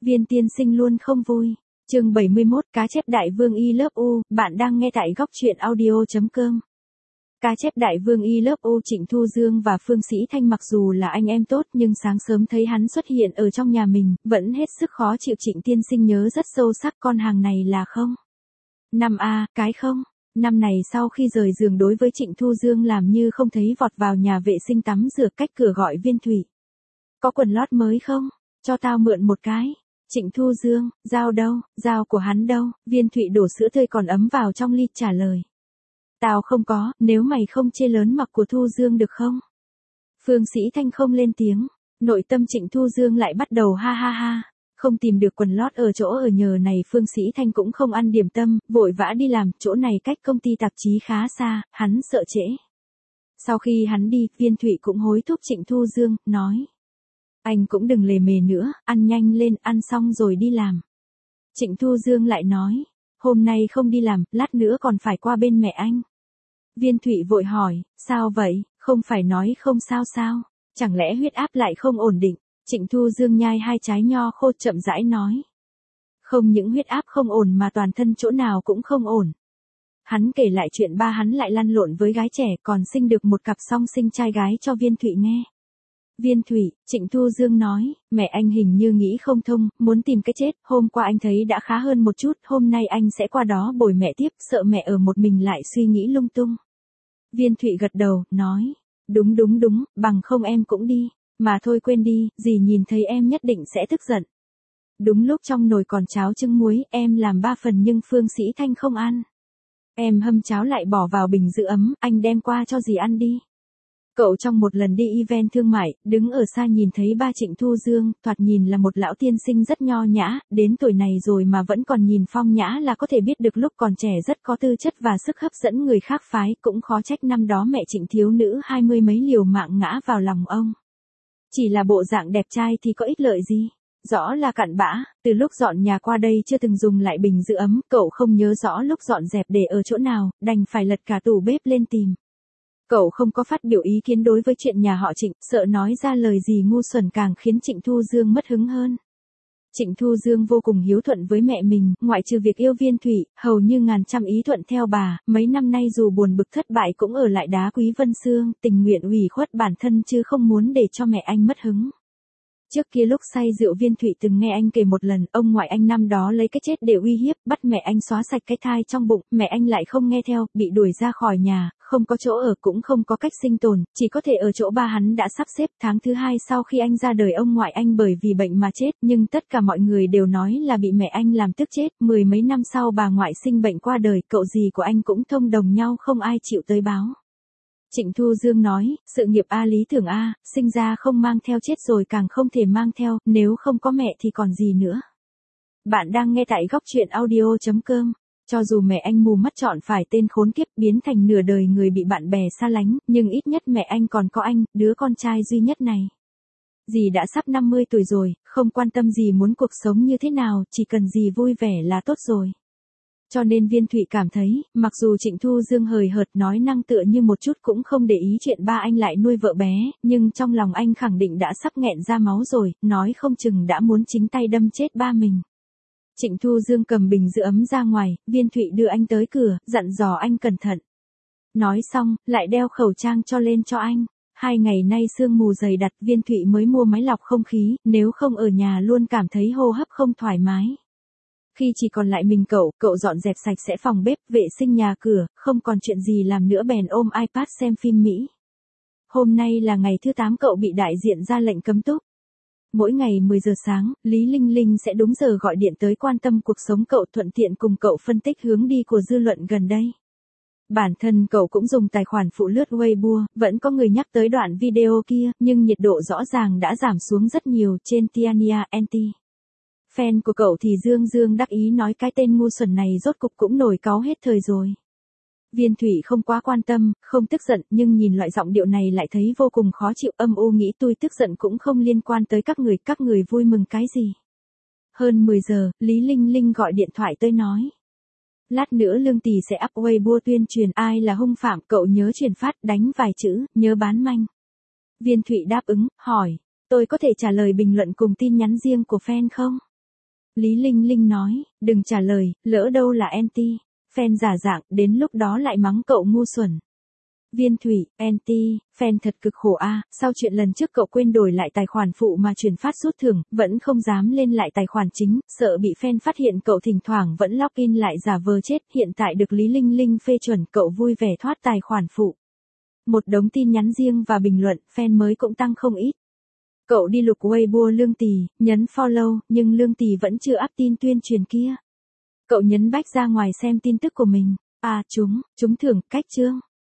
Viên tiên sinh luôn không vui. Chương 71, cá chép đại vương I Love U, bạn đang nghe tại góc truyện audio.com. Cá chép đại vương I Love U. Trịnh Thu Dương và Phương Sĩ Thanh mặc dù là anh em tốt nhưng sáng sớm thấy hắn xuất hiện ở trong nhà mình, vẫn hết sức khó chịu. Trịnh tiên sinh nhớ rất sâu sắc con hàng này là không? Năm A, cái không? Năm này sau khi rời giường đối với Trịnh Thu Dương làm như không thấy, vọt vào nhà vệ sinh tắm rửa, cách cửa gọi Viên Thủy. Có quần lót mới không? Cho tao mượn một cái. Trịnh Thu Dương, dao đâu, dao của hắn đâu? Viên Thụy đổ sữa tươi còn ấm vào trong ly trả lời. Tao không có, nếu mày không chê lớn mặc của Thu Dương được không? Phương Sĩ Thanh không lên tiếng, nội tâm Trịnh Thu Dương lại bắt đầu ha ha ha. Không tìm được quần lót ở chỗ ở nhờ này, Phương Sĩ Thanh cũng không ăn điểm tâm, vội vã đi làm, chỗ này cách công ty tạp chí khá xa, hắn sợ trễ. Sau khi hắn đi, Viên Thụy cũng hối thúc Trịnh Thu Dương, nói. Anh cũng đừng lề mề nữa, ăn nhanh lên, ăn xong rồi đi làm. Trịnh Thu Dương lại nói, hôm nay không đi làm, lát nữa còn phải qua bên mẹ anh. Viên Thụy vội hỏi, sao vậy, không phải nói không sao sao, chẳng lẽ huyết áp lại không ổn định? Trịnh Thu Dương nhai hai trái nho khô chậm rãi nói. Không những huyết áp không ổn mà toàn thân chỗ nào cũng không ổn. Hắn kể lại chuyện ba hắn lại lăn lộn với gái trẻ, còn sinh được một cặp song sinh trai gái cho Viên Thụy nghe. Viên Thụy, Trịnh Thu Dương nói, mẹ anh hình như nghĩ không thông, muốn tìm cái chết, hôm qua anh thấy đã khá hơn một chút, hôm nay anh sẽ qua đó bồi mẹ tiếp, sợ mẹ ở một mình lại suy nghĩ lung tung. Viên Thụy gật đầu, nói, đúng, bằng không em cũng đi, mà thôi quên đi, dì nhìn thấy em nhất định sẽ tức giận. Đúng lúc trong nồi còn cháo trứng muối, em làm 3 phần nhưng Phương Sĩ Thanh không ăn. Em hâm cháo lại bỏ vào bình giữ ấm, anh đem qua cho dì ăn đi. Cậu trong một lần đi event thương mại, đứng ở xa nhìn thấy ba Trịnh Thu Dương, thoạt nhìn là một lão tiên sinh rất nho nhã, đến tuổi này rồi mà vẫn còn nhìn phong nhã là có thể biết được lúc còn trẻ rất có tư chất và sức hấp dẫn người khác phái, cũng khó trách năm đó mẹ Trịnh thiếu nữ 20 mấy liều mạng ngã vào lòng ông. Chỉ là bộ dạng đẹp trai thì có ích lợi gì? Rõ là cặn bã, từ lúc dọn nhà qua đây chưa từng dùng lại bình giữ ấm, cậu không nhớ rõ lúc dọn dẹp để ở chỗ nào, đành phải lật cả tủ bếp lên tìm. Cậu không có phát biểu ý kiến đối với chuyện nhà họ Trịnh, sợ nói ra lời gì ngu xuẩn càng khiến Trịnh Thu Dương mất hứng hơn. Trịnh Thu Dương vô cùng hiếu thuận với mẹ mình, ngoại trừ việc yêu Viên Thụy, hầu như ngàn trăm ý thuận theo bà, mấy năm nay dù buồn bực thất bại cũng ở lại Đá Quý Vân Xương, tình nguyện ủy khuất bản thân chứ không muốn để cho mẹ anh mất hứng. Trước kia lúc say rượu Viên Thụy từng nghe anh kể một lần, ông ngoại anh năm đó lấy cái chết để uy hiếp, bắt mẹ anh xóa sạch cái thai trong bụng, mẹ anh lại không nghe theo, bị đuổi ra khỏi nhà, không có chỗ ở cũng không có cách sinh tồn, chỉ có thể ở chỗ ba hắn đã sắp xếp. Tháng thứ 2 sau khi anh ra đời ông ngoại anh bởi vì bệnh mà chết, nhưng tất cả mọi người đều nói là bị mẹ anh làm tức chết, 10 mấy năm sau bà ngoại sinh bệnh qua đời, cậu dì của anh cũng thông đồng nhau không ai chịu tới báo. Trịnh Thu Dương nói, sự nghiệp A lý tưởng A, sinh ra không mang theo chết rồi càng không thể mang theo, nếu không có mẹ thì còn gì nữa. Bạn đang nghe tại góc truyện audio.com. Cho dù mẹ anh mù mắt chọn phải tên khốn kiếp biến thành nửa đời người bị bạn bè xa lánh, nhưng ít nhất mẹ anh còn có anh, đứa con trai duy nhất này. Dì đã sắp 50 tuổi rồi, không quan tâm gì muốn cuộc sống như thế nào, chỉ cần dì vui vẻ là tốt rồi. Cho nên Viên Thụy cảm thấy, mặc dù Trịnh Thu Dương hời hợt nói năng tựa như một chút cũng không để ý chuyện ba anh lại nuôi vợ bé, nhưng trong lòng anh khẳng định đã sắp nghẹn ra máu rồi, nói không chừng đã muốn chính tay đâm chết ba mình. Trịnh Thu Dương cầm bình giữ ấm ra ngoài, Viên Thụy đưa anh tới cửa, dặn dò anh cẩn thận. Nói xong, lại đeo khẩu trang cho lên cho anh. 2 ngày nay sương mù dày đặc, Viên Thụy mới mua máy lọc không khí, nếu không ở nhà luôn cảm thấy hô hấp không thoải mái. Khi chỉ còn lại mình cậu dọn dẹp sạch sẽ phòng bếp, vệ sinh nhà cửa, không còn chuyện gì làm nữa bèn ôm iPad xem phim Mỹ. Hôm nay là ngày thứ 8 cậu bị đại diện ra lệnh cấm túc. Mỗi ngày 10 giờ sáng, Lý Linh Linh sẽ đúng giờ gọi điện tới quan tâm cuộc sống cậu, thuận tiện cùng cậu phân tích hướng đi của dư luận gần đây. Bản thân cậu cũng dùng tài khoản phụ lướt Weibo, vẫn có người nhắc tới đoạn video kia, nhưng nhiệt độ rõ ràng đã giảm xuống rất nhiều trên Tiania NT. Fan của cậu thì Dương đắc ý nói cái tên ngu xuẩn này rốt cục cũng nổi cáu hết thời rồi. Viên Thụy không quá quan tâm, không tức giận, nhưng nhìn loại giọng điệu này lại thấy vô cùng khó chịu, âm u nghĩ tôi tức giận cũng không liên quan tới các người vui mừng cái gì. Hơn 10 giờ, Lý Linh Linh gọi điện thoại tới nói. Lát nữa Lương Tỷ sẽ up Weibo tuyên truyền ai là hung phạm, cậu nhớ truyền phát, đánh vài chữ, nhớ bán manh. Viên Thụy đáp ứng, hỏi, tôi có thể trả lời bình luận cùng tin nhắn riêng của fan không? Lý Linh Linh nói, đừng trả lời, lỡ đâu là anti. Fan giả dạng, đến lúc đó lại mắng cậu ngu xuẩn. Viên Thủy, anti, fan thật cực khổ a, sau chuyện lần trước cậu quên đổi lại tài khoản phụ mà chuyển phát rút thưởng, vẫn không dám lên lại tài khoản chính, sợ bị fan phát hiện cậu thỉnh thoảng vẫn login lại giả vờ chết, hiện tại được Lý Linh Linh phê chuẩn cậu vui vẻ thoát tài khoản phụ. Một đống tin nhắn riêng và bình luận, fan mới cũng tăng không ít. Cậu đi lục Weibo Lương Tì, nhấn follow, nhưng Lương Tì vẫn chưa up tin tuyên truyền kia. Cậu nhấn bách ra ngoài xem tin tức của mình. À chúng thưởng, cách chương.